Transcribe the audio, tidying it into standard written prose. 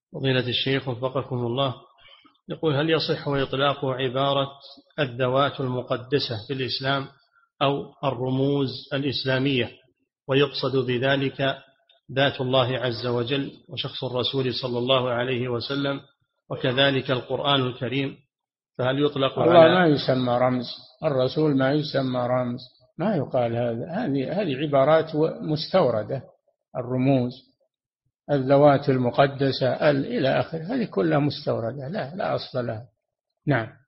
فضيلة الشيخ وفقكم الله، يقول: هل يصح إطلاق عبارة الذوات المقدسة في الإسلام أو الرموز الإسلامية، ويقصد بذلك ذات الله عز وجل وشخص الرسول صلى الله عليه وسلم وكذلك القرآن الكريم، فهل يطلق الله على؟ ما يسمى رمز، الرسول ما يسمى رمز، ما يقال هذا. هذه عبارات مستوردة. الرموز، الذوات المقدسة، إلى آخره، هذه كلها مستوردة، لا أصل لها. نعم.